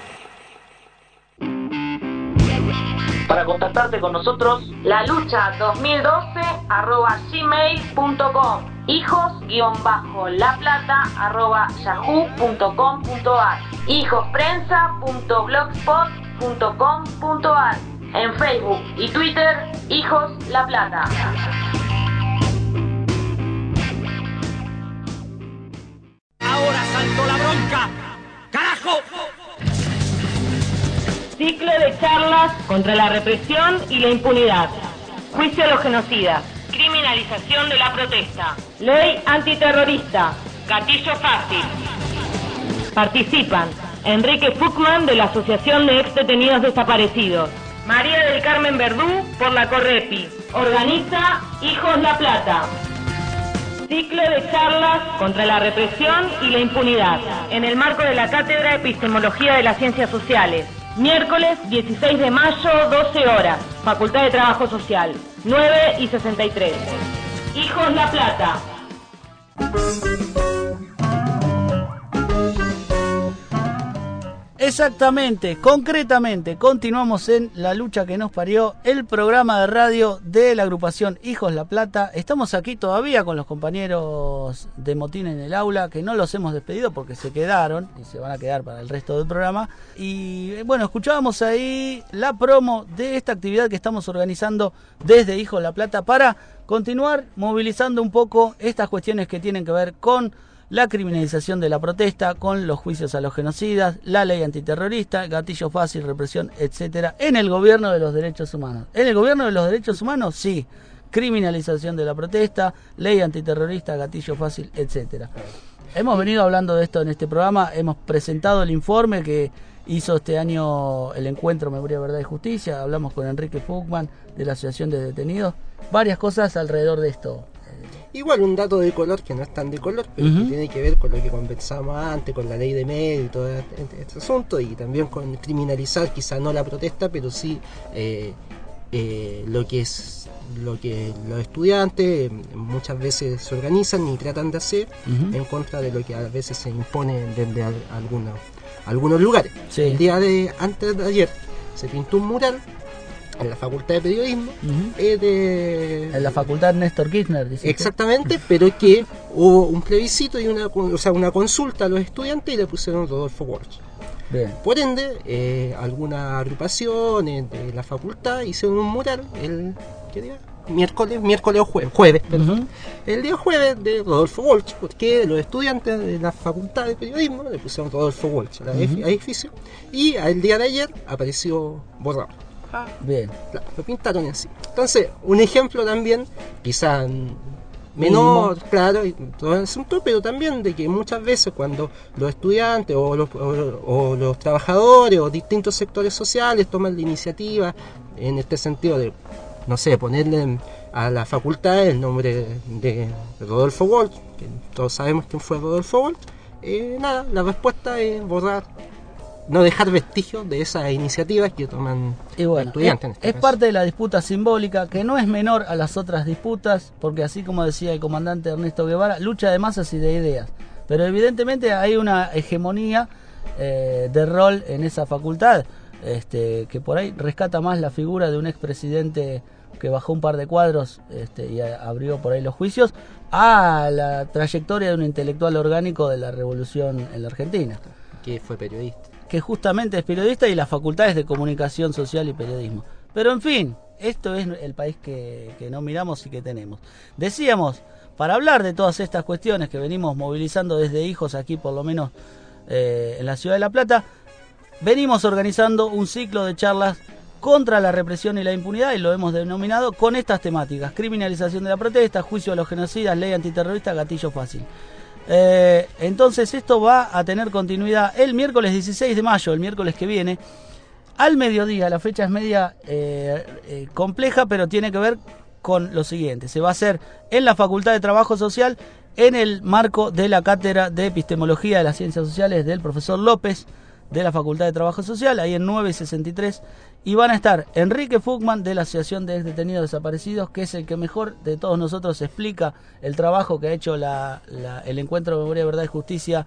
libre.
Para contactarte con nosotros,
la lucha dos mil doce arroba gmail punto com, hijos guión bajo la plata arroba yahoo punto com punto a r, hijosprensa punto blogspot punto com punto a r, en Facebook y Twitter, Hijos La Plata.
Ahora saltó la bronca, carajo.
Ciclo de charlas contra la represión y la impunidad. Juicio a los genocidas. Criminalización de la protesta. Ley antiterrorista. Gatillo fácil. Participan Enrique Fuchman de la Asociación de Ex Detenidos Desaparecidos. María del Carmen Verdú por la Correpi. Organiza Hijos La Plata. Ciclo de charlas contra la represión y la impunidad, en el marco de la Cátedra de Epistemología de las Ciencias Sociales. Miércoles dieciséis de mayo, doce horas, Facultad de Trabajo Social, nueve y sesenta y tres. Hijos La Plata.
Exactamente, concretamente, continuamos en La Lucha que nos parió, el programa de radio de la agrupación Hijos La Plata. Estamos aquí todavía con los compañeros de Motín en el aula, que no los hemos despedido porque se quedaron y se van a quedar para el resto del programa. Y bueno, escuchábamos ahí la promo de esta actividad que estamos organizando desde Hijos La Plata para continuar movilizando un poco estas cuestiones que tienen que ver con la criminalización de la protesta, con los juicios a los genocidas, la ley antiterrorista, gatillo fácil, represión, etcétera, en el gobierno de los derechos humanos. En el gobierno de los derechos humanos, sí, criminalización de la protesta, ley antiterrorista, gatillo fácil, etcétera. Hemos venido hablando de esto en este programa, hemos presentado el informe que hizo este año el Encuentro Memoria, Verdad y Justicia, hablamos con Enrique Fugman de la Asociación de Detenidos, varias cosas alrededor de esto.
Igual un dato de color que no es tan de color, pero uh-huh. que tiene que ver con lo que conversábamos antes, con la ley de medios y todo este, este asunto, y también con criminalizar quizá no la protesta, pero sí eh, eh, lo que es lo que los estudiantes muchas veces se organizan y tratan de hacer uh-huh. en contra de lo que a veces se impone desde algunos algunos lugares. Sí. El día de antes de ayer se pintó un mural en la Facultad de Periodismo, uh-huh. eh, de...
en la Facultad Néstor Kirchner, ¿dice?
Exactamente, pero que hubo un plebiscito y una, o sea, una consulta a los estudiantes y le pusieron Rodolfo Walsh. Bien. Por ende, eh, algunas agrupaciones de la facultad hicieron un mural el ¿qué día? miércoles, miércoles o jueves, jueves, perdón. Uh-huh. El día jueves de Rodolfo Walsh, porque los estudiantes de la Facultad de Periodismo le pusieron Rodolfo Walsh al uh-huh. edificio, y el día de ayer apareció borrado.
Bien.
Claro, lo pintaron así. Entonces, un ejemplo también, quizá menor, Mínimo. claro, y todo el asunto, pero también de que muchas veces cuando los estudiantes o los, o, o los trabajadores o distintos sectores sociales toman la iniciativa en este sentido de, no sé, ponerle a la facultad el nombre de Rodolfo Walsh, que todos sabemos quién fue Rodolfo Walsh, eh, nada, la respuesta es borrar, no dejar vestigios de esas iniciativas que toman
y bueno,
estudiantes.
Es,
en este
es
caso.
parte de la disputa simbólica, que no es menor a las otras disputas, porque así como decía el comandante Ernesto Guevara, lucha de masas y de ideas. Pero evidentemente hay una hegemonía eh, de rol en esa facultad, este, que por ahí rescata más la figura de un expresidente que bajó un par de cuadros este, y a, abrió por ahí los juicios, a la trayectoria de un intelectual orgánico de la revolución en la Argentina.
Que fue periodista.
Que justamente es periodista, y las facultades de comunicación social y periodismo. Pero en fin, esto es el país que, que no miramos y que tenemos. Decíamos, para hablar de todas estas cuestiones que venimos movilizando desde Hijos aquí, por lo menos eh, en la ciudad de La Plata, venimos organizando un ciclo de charlas contra la represión y la impunidad, y lo hemos denominado con estas temáticas: criminalización de la protesta, juicio a los genocidas, ley antiterrorista, gatillo fácil. Eh, entonces esto va a tener continuidad el miércoles dieciséis de mayo, el miércoles que viene, al mediodía. La fecha es media eh, eh, compleja, pero tiene que ver con lo siguiente: se va a hacer en la Facultad de Trabajo Social, en el marco de la Cátedra de Epistemología de las Ciencias Sociales del profesor López, de la Facultad de Trabajo Social, ahí en nueve y sesenta y tres, y van a estar Enrique Fugman, de la Asociación de Detenidos Desaparecidos, que es el que mejor de todos nosotros explica el trabajo que ha hecho la, la, el Encuentro de Memoria, Verdad y Justicia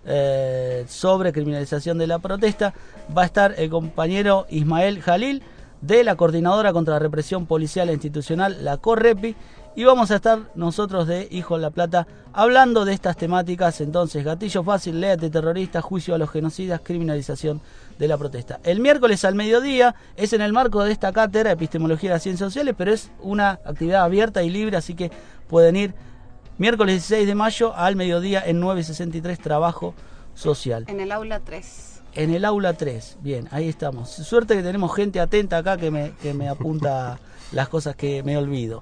eh, sobre criminalización de la protesta. Va a estar el compañero Ismael Jalil, de la Coordinadora contra la Represión Policial e Institucional, la CORREPI, y vamos a estar nosotros de Hijos La Plata hablando de estas temáticas. Entonces, gatillo fácil, ley antiterrorista, juicio a los genocidas, criminalización de la protesta. El miércoles al mediodía es en el marco de esta cátedra de Epistemología de las Ciencias Sociales, pero es una actividad abierta y libre, así que pueden ir miércoles dieciséis de mayo al mediodía en nueve sesenta y tres, Trabajo Social.
En el aula tres.
En el aula tres, bien, ahí estamos. Suerte que tenemos gente atenta acá que me, que me apunta las cosas que me olvido.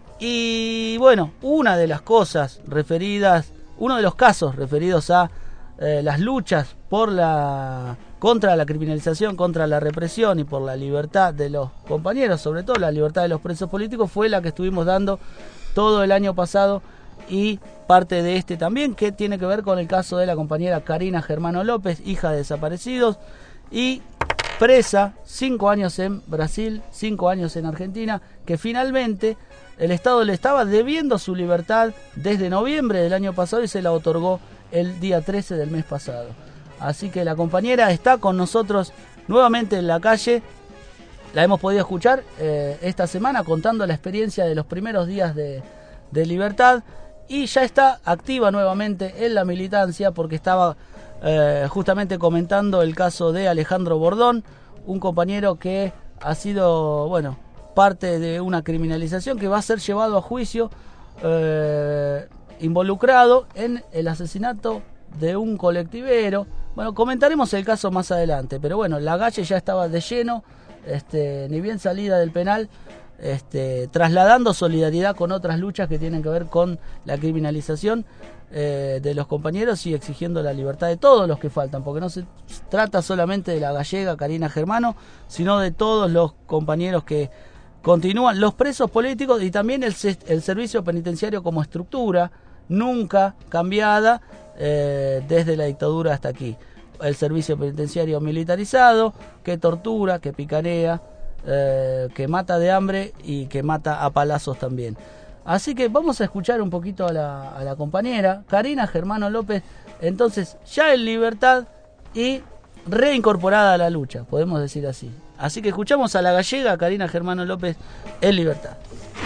Y bueno, una de las cosas referidas, uno de los casos referidos a eh, las luchas por la contra la criminalización, contra la represión y por la libertad de los compañeros, sobre todo la libertad de los presos políticos, fue la que estuvimos dando todo el año pasado y parte de este también, que tiene que ver con el caso de la compañera Karina Germano López, hija de desaparecidos, y presa, cinco años en Brasil, cinco años en Argentina, que finalmente el Estado le estaba debiendo su libertad desde noviembre del año pasado y se la otorgó el día trece del mes pasado. Así que la compañera está con nosotros nuevamente en la calle. La hemos podido escuchar eh, esta semana contando la experiencia de los primeros días de, de libertad, y ya está activa nuevamente en la militancia porque estaba eh, justamente comentando el caso de Alejandro Bordón, un compañero que ha sido, bueno, parte de una criminalización, que va a ser llevado a juicio eh, involucrado en el asesinato de un colectivero. Bueno, comentaremos el caso más adelante, pero bueno, la Galle ya estaba de lleno, este, ni bien salida del penal, este, trasladando solidaridad con otras luchas que tienen que ver con la criminalización eh, de los compañeros y exigiendo la libertad de todos los que faltan, porque no se trata solamente de la gallega Karina Germano, sino de todos los compañeros que continúan, los presos políticos, y también el, el servicio penitenciario como estructura, nunca cambiada eh, desde la dictadura hasta aquí. El servicio penitenciario militarizado, que tortura, que picanea, eh, que mata de hambre y que mata a palazos también. Así que vamos a escuchar un poquito a la, a la compañera Karina Germano López, entonces ya en libertad y reincorporada a la lucha, podemos decir así. Así que escuchamos a la gallega Karina Germano López en libertad.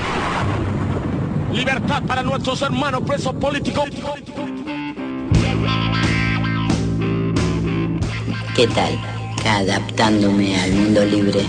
Libertad para nuestros hermanos presos políticos.
¿Qué tal? Adaptándome al mundo libre.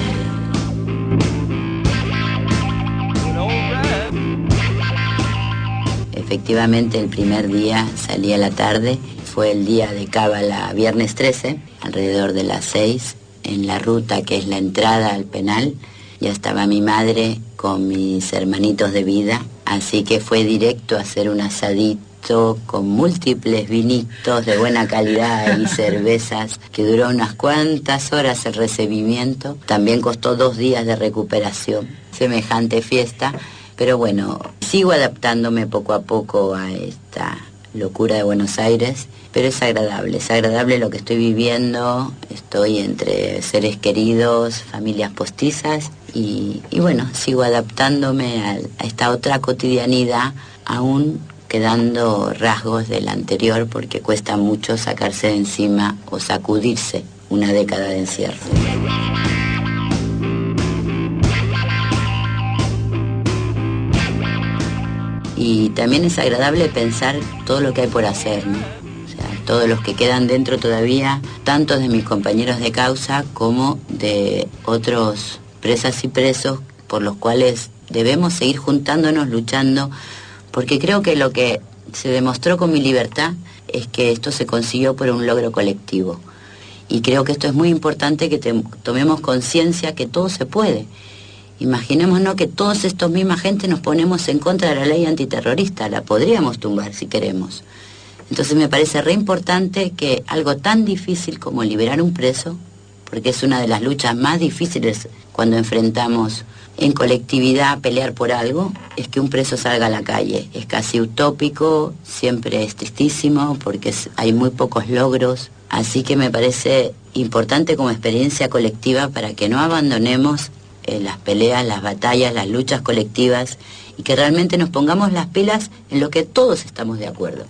Efectivamente, el primer día salí a la tarde, fue el día de cábala viernes trece, alrededor de las seis, en la ruta que es la entrada al penal. Ya estaba mi madre con mis hermanitos de vida, así que fue directo a hacer un asadito con múltiples vinitos de buena calidad y cervezas, que duró unas cuantas horas el recibimiento. También costó dos días de recuperación, semejante fiesta, pero bueno, sigo adaptándome poco a poco a esta locura de Buenos Aires, pero es agradable, es agradable lo que estoy viviendo. Estoy entre seres queridos, familias postizas y, y bueno, sigo adaptándome a, a esta otra cotidianidad, aún quedando rasgos de la anterior, porque cuesta mucho sacarse de encima o sacudirse una década de encierro. Y también es agradable pensar todo lo que hay por hacer, ¿no? O sea, todos los que quedan dentro todavía, tanto de mis compañeros de causa como de otros presas y presos, por los cuales debemos seguir juntándonos, luchando, porque creo que lo que se demostró con mi libertad es que esto se consiguió por un logro colectivo. Y creo que esto es muy importante, que te, tomemos conciencia que todo se puede. Imaginémonos que todos estos mismas gente nos ponemos en contra de la ley antiterrorista, la podríamos tumbar si queremos. Entonces me parece re importante que algo tan difícil como liberar un preso, porque es una de las luchas más difíciles cuando enfrentamos en colectividad a pelear por algo, es que un preso salga a la calle. Es casi utópico, siempre es tristísimo, porque es, hay muy pocos logros. Así que me parece importante como experiencia colectiva para que no abandonemos Eh, las peleas, las batallas, las luchas colectivas, y que realmente nos pongamos las pilas en lo que todos estamos de acuerdo.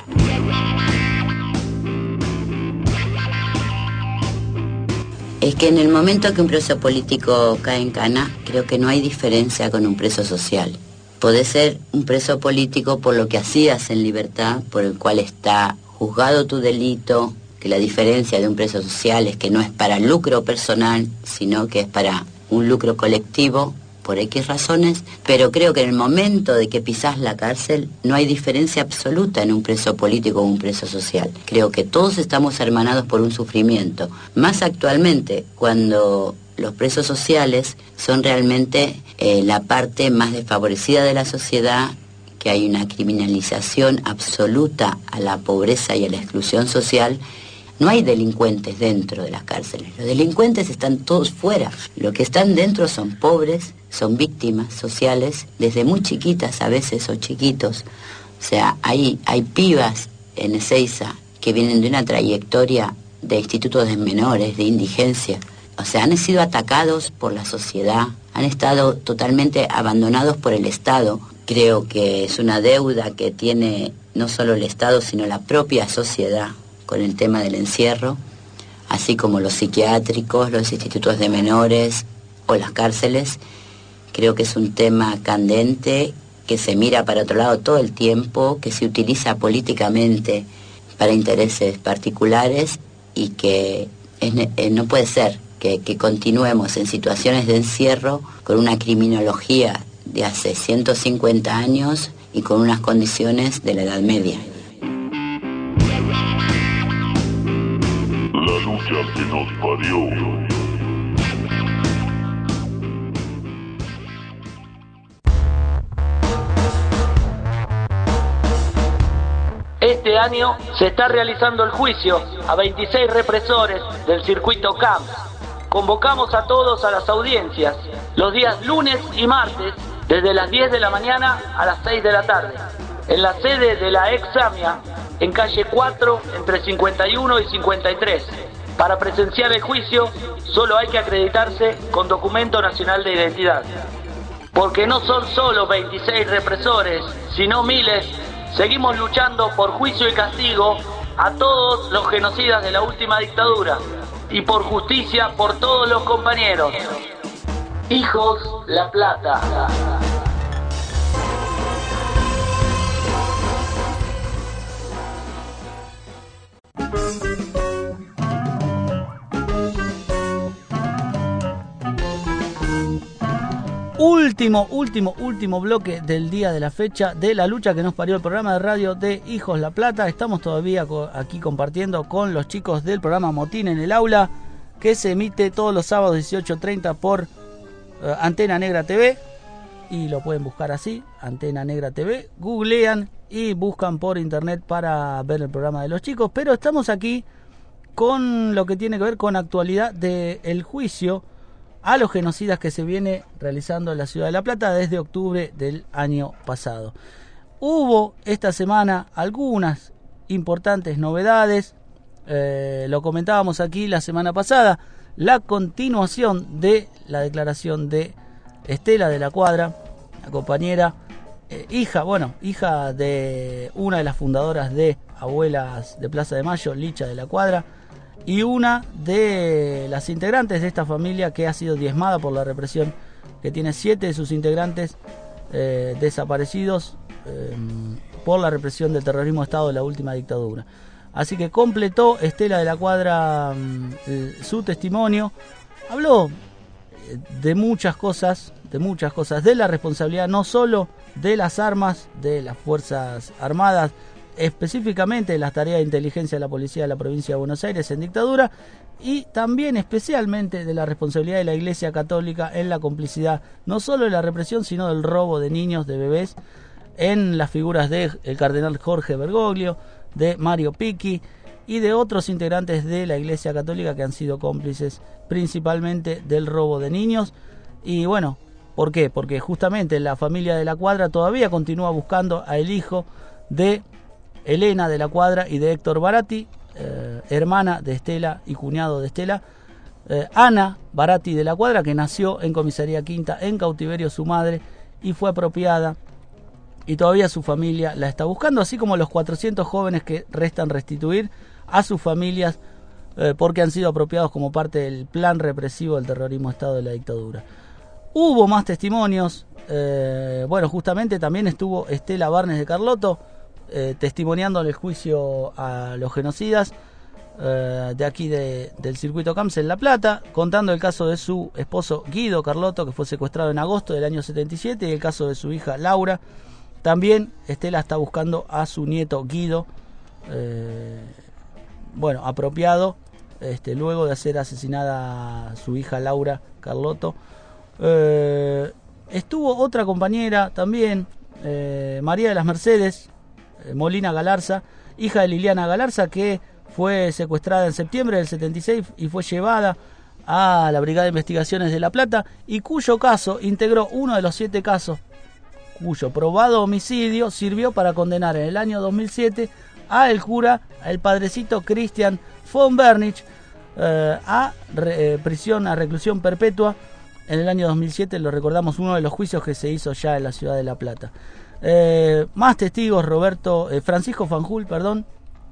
Es que en el momento que un preso político cae en cana, creo que no hay diferencia con un preso social. Podés ser un preso político por lo que hacías en libertad, por el cual está juzgado tu delito, que la diferencia de un preso social es que no es para lucro personal, sino que es para un lucro colectivo, por X razones, pero creo que en el momento de que pisás la cárcel no hay diferencia absoluta en un preso político o un preso social. Creo que todos estamos hermanados por un sufrimiento, más actualmente cuando los presos sociales son realmente eh, la parte más desfavorecida de la sociedad, que hay una criminalización absoluta a la pobreza y a la exclusión social. No hay delincuentes dentro de las cárceles, los delincuentes están todos fuera. Los que están dentro son pobres, son víctimas sociales, desde muy chiquitas a veces o chiquitos, O sea, hay, hay pibas en Ezeiza que vienen de una trayectoria de institutos de menores, de indigencia. O sea, han sido atacados por la sociedad, han estado totalmente abandonados por el Estado. Creo que es una deuda que tiene no solo el Estado, sino la propia sociedad con el tema del encierro, así como los psiquiátricos, los institutos de menores o las cárceles. Creo que es un tema candente, que se mira para otro lado todo el tiempo, que se utiliza políticamente para intereses particulares y que es, eh, no puede ser que, que continuemos en situaciones de encierro con una criminología de hace ciento cincuenta años y con unas condiciones de la Edad Media.
La lucha que nos parió.
Este año se está realizando el juicio a veintiséis represores del circuito C A M S. Convocamos a todos a las audiencias los días lunes y martes desde las diez de la mañana a las seis de la tarde en la sede de la ex AMIA en calle cuatro entre cincuenta y uno y cincuenta y tres. Para presenciar el juicio solo hay que acreditarse con documento nacional de identidad. Porque no son solo veintiséis represores, sino miles. Seguimos luchando por juicio y castigo a todos los genocidas de la última dictadura y por justicia por todos los compañeros. Hijos La Plata.
Último, último, último bloque del día de la fecha de la lucha que nos parió el programa de radio de Hijos La Plata. Estamos todavía aquí compartiendo con los chicos del programa Motín en el Aula, que se emite todos los sábados dieciocho treinta por uh, Antena Negra T V, y lo pueden buscar así, Antena Negra T V, googlean y buscan por internet para ver el programa de los chicos. Pero estamos aquí con lo que tiene que ver con actualidad del juicio a los genocidas que se viene realizando en la ciudad de La Plata desde octubre del año pasado. Hubo esta semana algunas importantes novedades, eh, lo comentábamos aquí la semana pasada, la continuación de la declaración de Estela de la Cuadra, la compañera, eh, hija, bueno, hija de una de las fundadoras de Abuelas de Plaza de Mayo, Licha de la Cuadra, y una de las integrantes de esta familia que ha sido diezmada por la represión, que tiene siete de sus integrantes eh, desaparecidos eh, por la represión del terrorismo de Estado de la última dictadura. Así que completó Estela de la Cuadra eh, su testimonio, habló de muchas cosas, de muchas cosas, de la responsabilidad no solo de las armas, de las Fuerzas Armadas, específicamente de las tareas de inteligencia de la policía de la provincia de Buenos Aires en dictadura, y también especialmente de la responsabilidad de la Iglesia Católica en la complicidad no solo de la represión, sino del robo de niños, de bebés, en las figuras del cardenal Jorge Bergoglio, de Mario Picchi y de otros integrantes de la Iglesia Católica que han sido cómplices principalmente del robo de niños. Y bueno, ¿por qué? Porque justamente la familia de la Cuadra todavía continúa buscando al hijo de Elena de la Cuadra y de Héctor Baratti, eh, hermana de Estela y cuñado de Estela, eh, Ana Baratti de la Cuadra, que nació en Comisaría Quinta, en cautiverio su madre, y fue apropiada, y todavía su familia la está buscando, así como los cuatrocientos jóvenes que restan restituir a sus familias eh, porque han sido apropiados como parte del plan represivo del terrorismo de Estado de la dictadura. Hubo más testimonios, eh, bueno, justamente también estuvo Estela Barnes de Carlotto, Eh, testimoniando en el juicio a los genocidas eh, de aquí de, del circuito C A M S en La Plata, contando el caso de su esposo Guido Carlotto, que fue secuestrado en agosto del año setenta y siete, y el caso de su hija Laura. También Estela está buscando a su nieto Guido, eh, bueno, apropiado, este, luego de ser asesinada su hija Laura Carlotto. Eh, estuvo otra compañera también, eh, María de las Mercedes Molina Galarza, hija de Liliana Galarza, que fue secuestrada en septiembre del setenta y seis y fue llevada a la Brigada de Investigaciones de La Plata, y cuyo caso integró uno de los siete casos cuyo probado homicidio sirvió para condenar en el año dos mil siete a el cura, el padrecito Christian von Bernich, eh, a re, eh, prisión, a reclusión perpetua. En el año dos mil siete, lo recordamos, uno de los juicios que se hizo ya en la ciudad de La Plata. Eh, más testigos, Roberto, eh, Francisco Fanjul, perdón,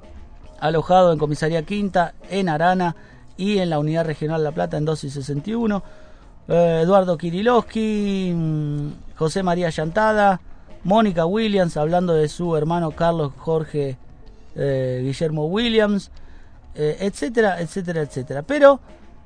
alojado en Comisaría Quinta, en Arana y en la Unidad Regional La Plata en dos y sesenta y uno. Eh, Eduardo Kirilowski, José María Llantada, Mónica Williams, hablando de su hermano Carlos Jorge eh, Guillermo Williams, eh, etcétera, etcétera, etcétera. Pero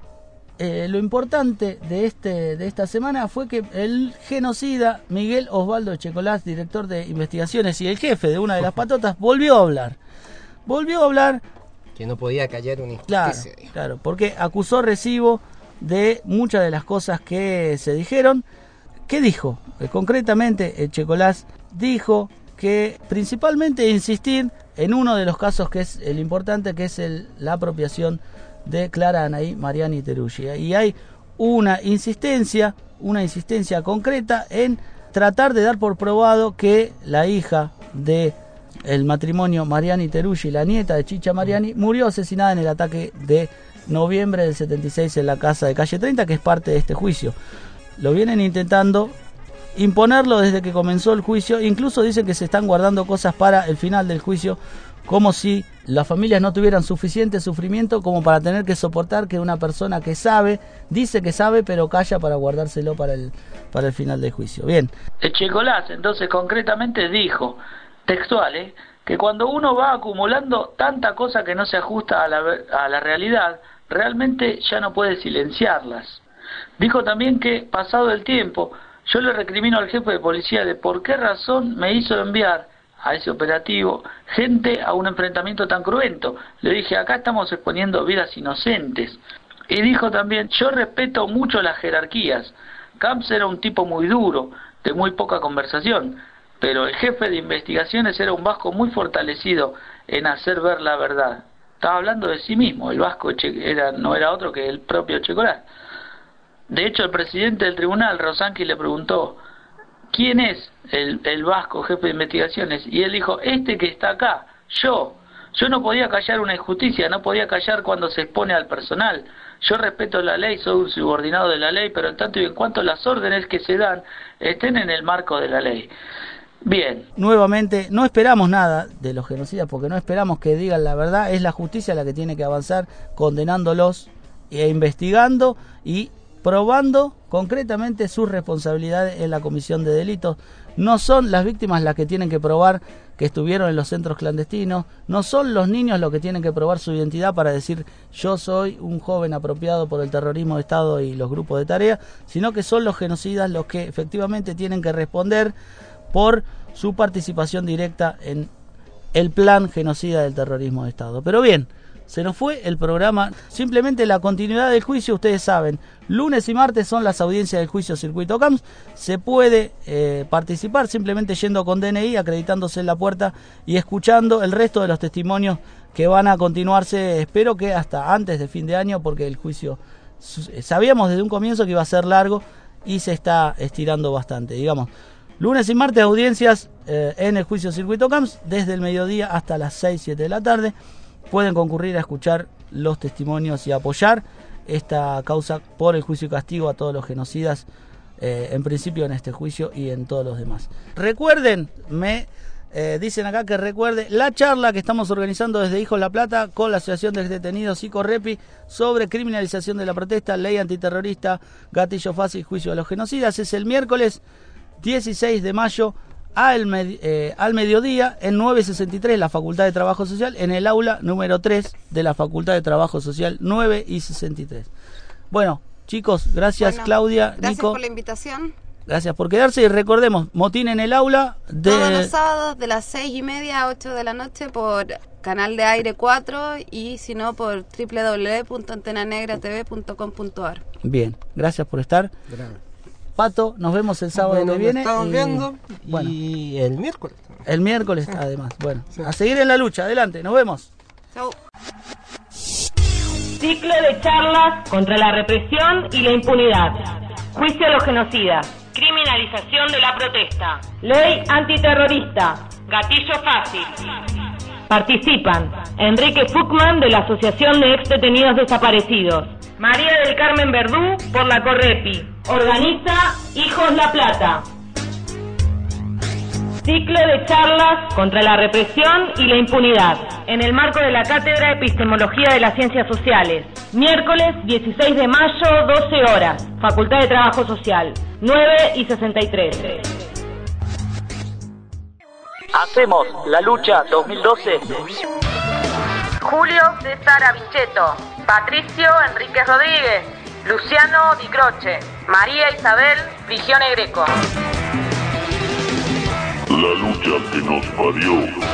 eh, lo importante de, este, de esta semana fue que el genocida Miguel Osvaldo Echecolás, director de investigaciones y el jefe de una de las patotas, volvió a hablar. Volvió a hablar...
Que no podía callar una injusticia.
Claro, claro, porque acusó recibo de muchas de las cosas que se dijeron. ¿Qué dijo? Eh, concretamente, Echecolás dijo que principalmente insistir en uno de los casos que es el importante, que es el, la apropiación de Clara Anaí Mariani Teruggi. Y hay una insistencia, una insistencia concreta en tratar de dar por probado que la hija de el matrimonio Mariani Teruggi, la nieta de Chicha Mariani, murió asesinada en el ataque de noviembre del setenta y seis en la casa de calle treinta, que es parte de este juicio. Lo vienen intentando imponerlo desde que comenzó el juicio. Incluso dicen que se están guardando cosas para el final del juicio, como si las familias no tuvieran suficiente sufrimiento como para tener que soportar que una persona que sabe, dice que sabe, pero calla para guardárselo para el, para el final del juicio. Bien.
Echecolás entonces concretamente dijo, textual, ¿eh? que cuando uno va acumulando tanta cosa que no se ajusta a la, a la realidad, realmente ya no puede silenciarlas. Dijo también que, pasado el tiempo, yo le recrimino al jefe de policía de por qué razón me hizo enviar a ese operativo gente a un enfrentamiento tan cruento. Le dije, acá estamos exponiendo vidas inocentes. Y dijo también, yo respeto mucho las jerarquías. Camps era un tipo muy duro, de muy poca conversación, pero el jefe de investigaciones era un vasco muy fortalecido en hacer ver la verdad. Estaba hablando de sí mismo, el vasco era, no era otro que el propio Echecolás. De hecho, el presidente del tribunal, Rosanqui, le preguntó, ¿quién es el, el vasco jefe de investigaciones? Y él dijo, este que está acá, yo. Yo no podía callar una injusticia, no podía callar cuando se expone al personal. Yo respeto la ley, soy un subordinado de la ley, pero en tanto y en cuanto las órdenes que se dan estén en el marco de la ley. Bien.
Nuevamente, no esperamos nada de los genocidas porque no esperamos que digan la verdad. Es la justicia la que tiene que avanzar condenándolos e investigando y probando concretamente sus responsabilidades en la comisión de delitos. No son las víctimas las que tienen que probar que estuvieron en los centros clandestinos, no son los niños los que tienen que probar su identidad para decir yo soy un joven apropiado por el terrorismo de Estado y los grupos de tarea, sino que son los genocidas los que efectivamente tienen que responder por su participación directa en el plan genocida del terrorismo de Estado. Pero bien, se nos fue el programa. Simplemente la continuidad del juicio, ustedes saben, lunes y martes son las audiencias del juicio Circuito Camps. Se puede eh, participar simplemente yendo con D N I, acreditándose en la puerta y escuchando el resto de los testimonios que van a continuarse, espero que hasta antes de fin de año, porque el juicio sabíamos desde un comienzo que iba a ser largo y se está estirando bastante, digamos. Lunes y martes audiencias eh, en el juicio Circuito Camps, desde el mediodía hasta las seis, siete de la tarde. Pueden concurrir a escuchar los testimonios y apoyar esta causa por el juicio y castigo a todos los genocidas, eh, en principio en este juicio y en todos los demás. Recuerden, me eh, dicen acá que recuerde la charla que estamos organizando desde Hijos La Plata con la Asociación de Detenidos y Correpi sobre criminalización de la protesta, ley antiterrorista, gatillo fácil, juicio de los genocidas. Es el miércoles dieciséis de mayo al, med eh, al mediodía en nueve sesenta y tres, la Facultad de Trabajo Social, en el aula número tres de la Facultad de Trabajo Social, nueve y sesenta y tres. Bueno, chicos, gracias bueno, Claudia,
gracias
Nico.
por la invitación.
Gracias por quedarse y recordemos, motín en el aula de...
todos los sábados de las seis y media a ocho de la noche por Canal de Aire cuatro y si no por doble u doble u doble u punto antena negra t v punto com punto a r.
Bien, gracias por estar. Gracias. Pato, nos vemos el sábado bueno, que viene.
Estamos
y,
viendo
bueno,
y el miércoles.
El miércoles, sí. Además. Bueno, sí. A seguir en la lucha. Adelante, nos vemos.
Chau.
Ciclo de charlas contra la represión y la impunidad. Juicio a los genocidas. Criminalización de la protesta.
Ley antiterrorista.
Gatillo fácil.
Participan Enrique Fuchman de la Asociación de Ex Detenidos Desaparecidos.
María del Carmen Verdú por la Correpi.
Organiza Hijos La Plata. Ciclo de charlas contra la represión y la impunidad,
en el marco de la Cátedra de Epistemología de las Ciencias Sociales.
Miércoles dieciséis de mayo, doce horas, Facultad de Trabajo Social, nueve y sesenta y tres.
Hacemos la lucha dos mil doce.
Julio César Avichetto, Patricio Enríquez Rodríguez, Luciano Di Croce, María Isabel Frigione Greco.
La lucha que nos parió.